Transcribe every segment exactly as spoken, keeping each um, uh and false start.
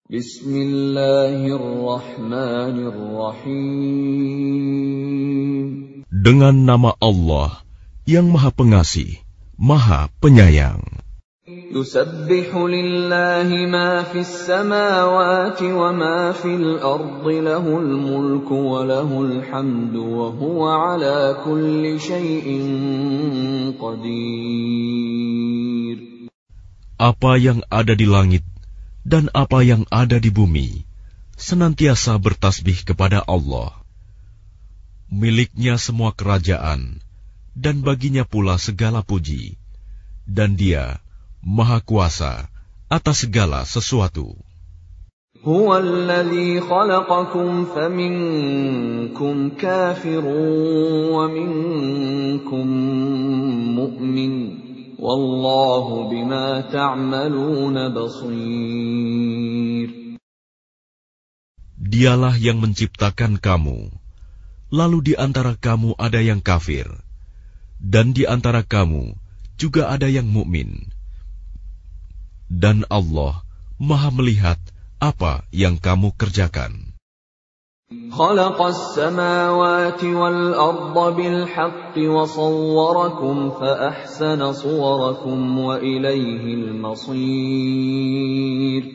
Bismillahirrahmanirrahim. Dengan nama Allah yang Maha Pengasih, Maha Penyayang. Yusabbihu lillahi ma fis samawati wa ma fil ardi lahul mulku wa lahul hamdu wa huwa ala kulli syai'in qadir. Apa yang ada di langit dan apa yang ada di bumi senantiasa bertasbih kepada Allah. Miliknya semua kerajaan dan baginya pula segala puji, dan Dia Maha Kuasa atas segala sesuatu. Huwa alladhi khalaqakum faminkum kafirun wa minkum mu'min. Wallahu bima ta'maluna basir. Dialah yang menciptakan kamu, lalu di antara kamu ada yang kafir, dan di antara kamu juga ada yang mukmin. Dan Allah Maha melihat apa yang kamu kerjakan. Khalaqas samawati wal arda bil haqqi wa sawwarakum fa ahsana suwarakum wa ilaihil masir.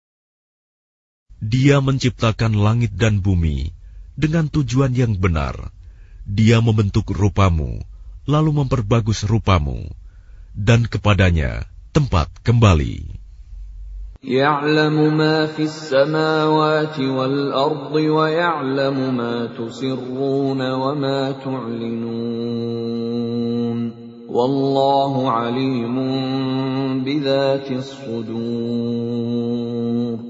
Dia menciptakan langit dan bumi dengan tujuan yang benar. Dia membentuk rupamu, lalu memperbagus rupamu, dan kepadanya tempat kembali. Ya'lamu ma fis samawati wal ardi wa ya'lamu ma tusirruna wa ma tu'linun. Wallahu alimun bidzatis sudur.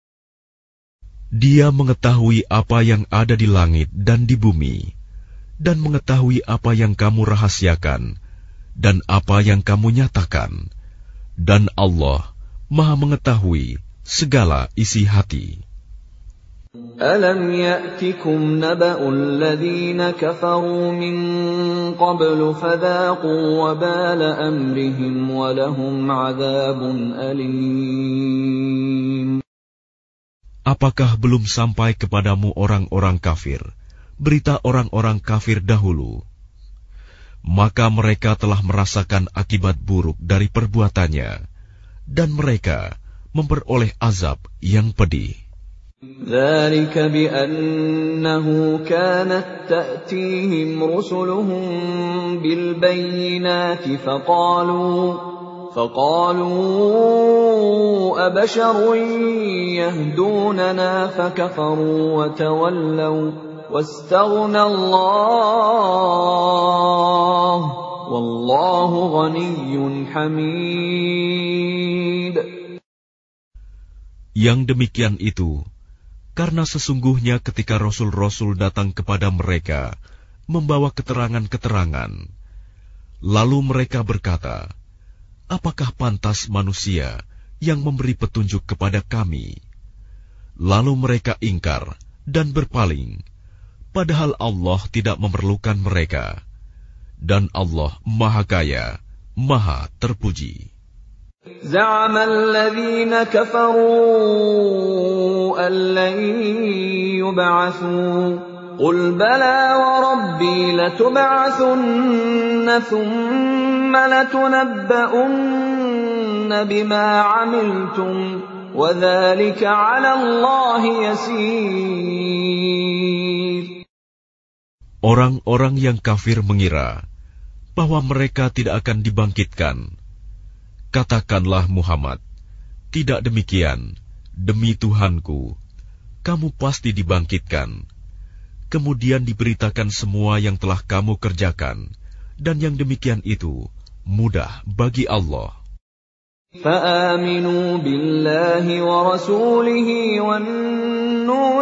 Dia mengetahui apa yang ada di langit dan di bumi, dan mengetahui apa yang kamu rahasiakan dan apa yang kamu nyatakan. Dan Allah Maha mengetahui segala isi hati. Alam ya'tikum naba'ul ladzina kafaru min qablu fadhaqu wabala amrihim wa lahum 'adzabun alim. Apakah belum sampai kepadamu orang-orang kafir, berita orang-orang kafir dahulu? Maka mereka telah merasakan akibat buruk dari perbuatannya, dan mereka memperoleh azab yang pedih. ذَلِكَ بِأَنَّهُ كَانَتْ تَأْتِيهِمْ رُسُلُهُم بِالْبَيِّنَاتِ فَقَالُوا فَقَالُوا أَبَشَرٌ يَهْدُونَنَا فَكَفَرُوا وَتَوَلَّوْا وَاسْتَغْنَى اللَّهُ وَاللَّهُ غَنِيٌّ حَمِيدٌ. Yang demikian itu karena sesungguhnya ketika rasul-rasul datang kepada mereka membawa keterangan-keterangan, lalu mereka berkata, apakah pantas manusia yang memberi petunjuk kepada kami? Lalu mereka ingkar dan berpaling, padahal Allah tidak memerlukan mereka, dan Allah Maha Kaya, Maha Terpuji. زعم الذين كفروا أن لن يبعثوا قل بلى وربي لتبعثن ثم لتنبؤن بما عملتم وذلك على الله يسير. Orang-orang yang kafir mengira bahwa mereka tidak akan dibangkitkan. Katakanlah Muhammad, tidak demikian, demi Tuhanku, kamu pasti dibangkitkan. Kemudian diberitakan semua yang telah kamu kerjakan, dan yang demikian itu mudah bagi Allah. فآمنوا بالله ورسوله والنور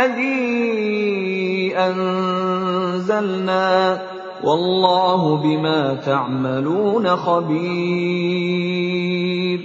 الذي أنزلنا والله بما تعملون خبير.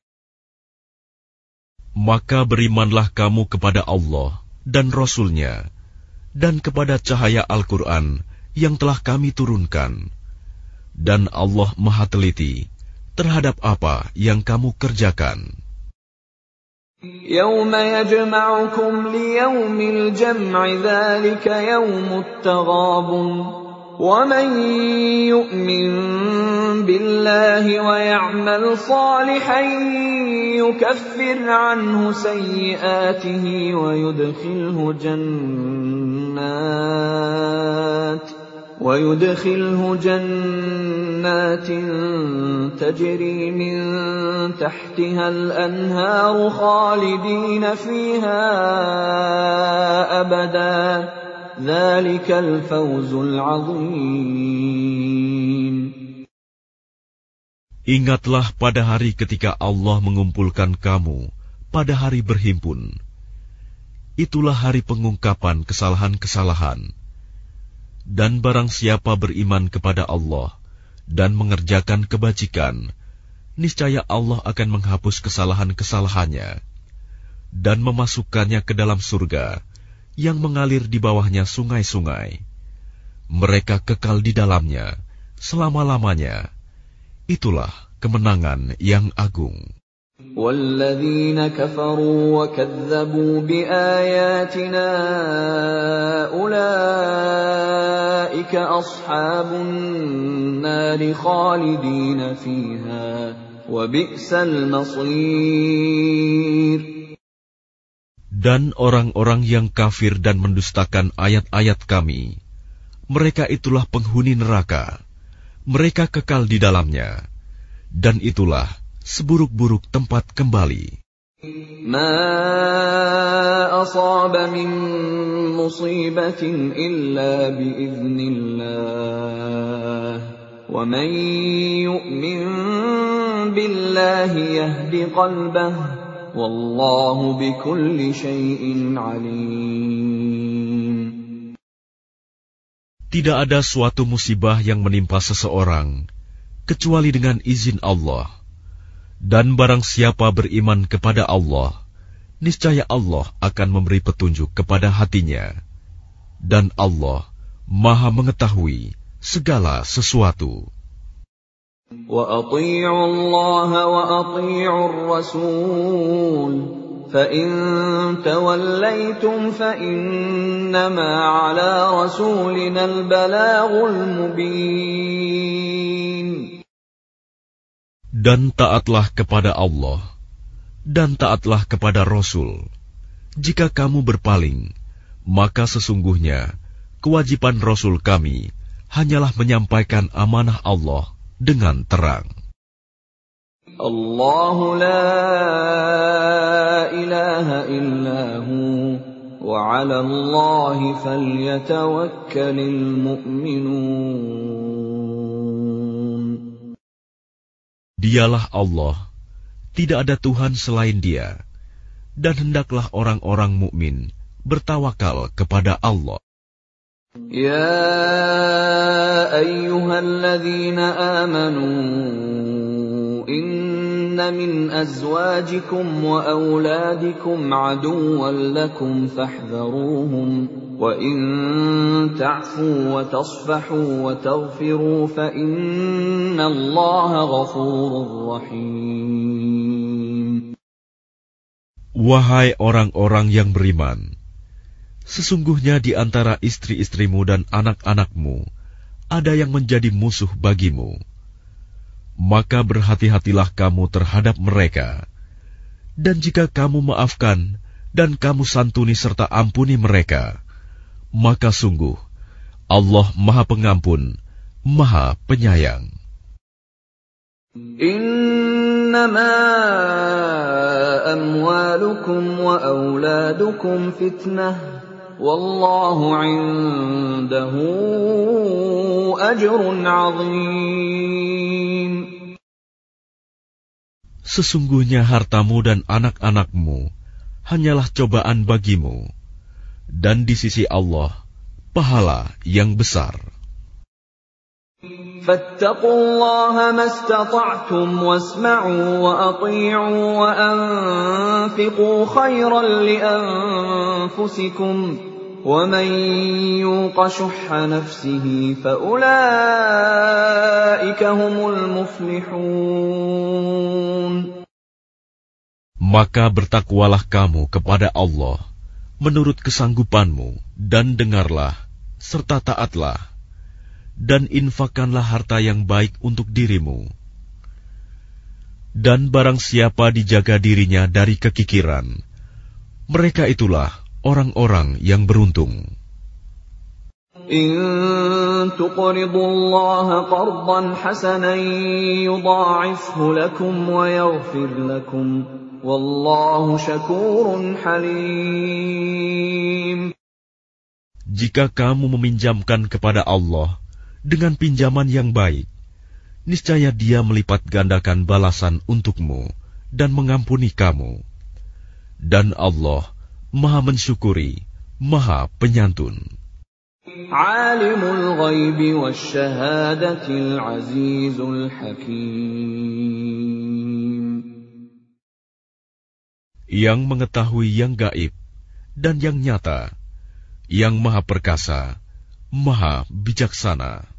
Maka berimanlah kamu kepada Allah dan Rasul-Nya, dan kepada cahaya Al-Quran yang telah kami turunkan. Dan Allah Maha Teliti terhadap apa yang kamu kerjakan. يَوْمَ يَجْمَعُكُمْ لِيَوْمِ الْجَمْعِ ذَلِكَ يَوْمُ التَّغَابُنِ وَمَنْ يُؤْمِنْ بِاللَّهِ وَيَعْمَلْ صَالِحًا يُكَفِّرْ عَنْهُ سَيِّئَاتِهِ وَيُدْخِلْهُ جَنَّاتٍ وَيُدْخِلْهُ جَنَّاتٍ تَجْرِي مِنْ تَحْتِهَا الْأَنْهَارُ خَالِدِينَ فِيهَا أَبَدًا ذَلِكَ الْفَوْزُ الْعَظِيمُ. Ingatlah pada hari ketika Allah mengumpulkan kamu pada hari berhimpun. Itulah hari pengungkapan kesalahan-kesalahan. Dan barang siapa beriman kepada Allah dan mengerjakan kebajikan, niscaya Allah akan menghapus kesalahan-kesalahannya dan memasukkannya ke dalam surga yang mengalir di bawahnya sungai-sungai. Mereka kekal di dalamnya selama-lamanya. Itulah kemenangan yang agung. وَالَّذِينَ كَفَرُوا وَكَذَّبُوا بِآيَاتِنَا أُولَئِكَ أَصْحَابُ النَّارِ خَالِدِينَ فِيهَا وَبِئْسَ الْمَصِيرُ. Dan orang-orang yang kafir dan mendustakan ayat-ayat Kami, mereka itulah penghuni neraka. Mereka kekal di dalamnya, dan itulah seburuk-buruk tempat kembali. مَا أَصَابَ مِن مُّصِيبَةٍ إِلَّا بِإِذْنِ اللَّهِ وَمَن يُؤْمِن بِاللَّهِ يَهْدِ قَلْبَهُ وَاللَّهُ بِكُلِّ شَيْءٍ عَلِيمٌ. Tidak ada suatu musibah yang menimpa seseorang kecuali dengan izin Allah. Dan barang siapa beriman kepada Allah, niscaya Allah akan memberi petunjuk kepada hatinya. Dan Allah Maha mengetahui segala sesuatu. وَأَطِيعُوا اللَّهَ وَأَطِيعُوا الرَّسُولَ فَإِن تَوَلَّيْتُمْ فَإِنَّمَا عَلَى رَسُولِنَا الْبَلَاغُ الْمُبِينُ. Dan taatlah kepada Allah, dan taatlah kepada Rasul. Jika kamu berpaling, maka sesungguhnya kewajiban Rasul kami hanyalah menyampaikan amanah Allah dengan terang. Allahu la ilaha illahu wa 'ala Allahi falyatawakkalul mu'minun. Dialah Allah, tidak ada Tuhan selain Dia, dan hendaklah orang-orang mukmin bertawakal kepada Allah. Ya ayyuhalladzina amanu inna min azwajikum wa auladikum aduwwan lakum fahdharuhum wa in ta'fu wa tasfahu wa taghfiru fa innallaha ghafurur rahim. Wahai orang-orang yang beriman, sesungguhnya di antara istri-istrimu dan anak-anakmu ada yang menjadi musuh bagimu. Maka berhati-hatilah kamu terhadap mereka. Dan jika kamu maafkan dan kamu santuni serta ampuni mereka, maka sungguh Allah Maha Pengampun, Maha Penyayang. Innama amwalukum wa auladukum fitnah wallahu indahu ajrun azim. Sesungguhnya hartamu dan anak-anakmu hanyalah cobaan bagimu, dan di sisi Allah pahala yang besar. Fattaqullaha mastata'tum wasma'u wa ati'u wa anfiqu khairan li anfusikum wa man yuqa shuhha nafsihi fa ulaika humul muflihun. Maka bertakwalah kamu kepada Allah menurut kesanggupanmu, dan dengarlah, serta taatlah, dan infakkanlah harta yang baik untuk dirimu. Dan barang siapa dijaga dirinya dari kekikiran, mereka itulah orang-orang yang beruntung. In tuqridullaha qardan hasanan yudha'ifhu lakum wa yaghfir lakum wallahu syakurun halim. Jika kamu meminjamkan kepada Allah dengan pinjaman yang baik, niscaya Dia melipat gandakan balasan untukmu dan mengampuni kamu. Dan Allah Maha mensyukuri, Maha penyantun. Alimul ghaibi wasyahadatil azizul hakim. Yang mengetahui yang gaib dan yang nyata, yang Maha perkasa, Maha bijaksana.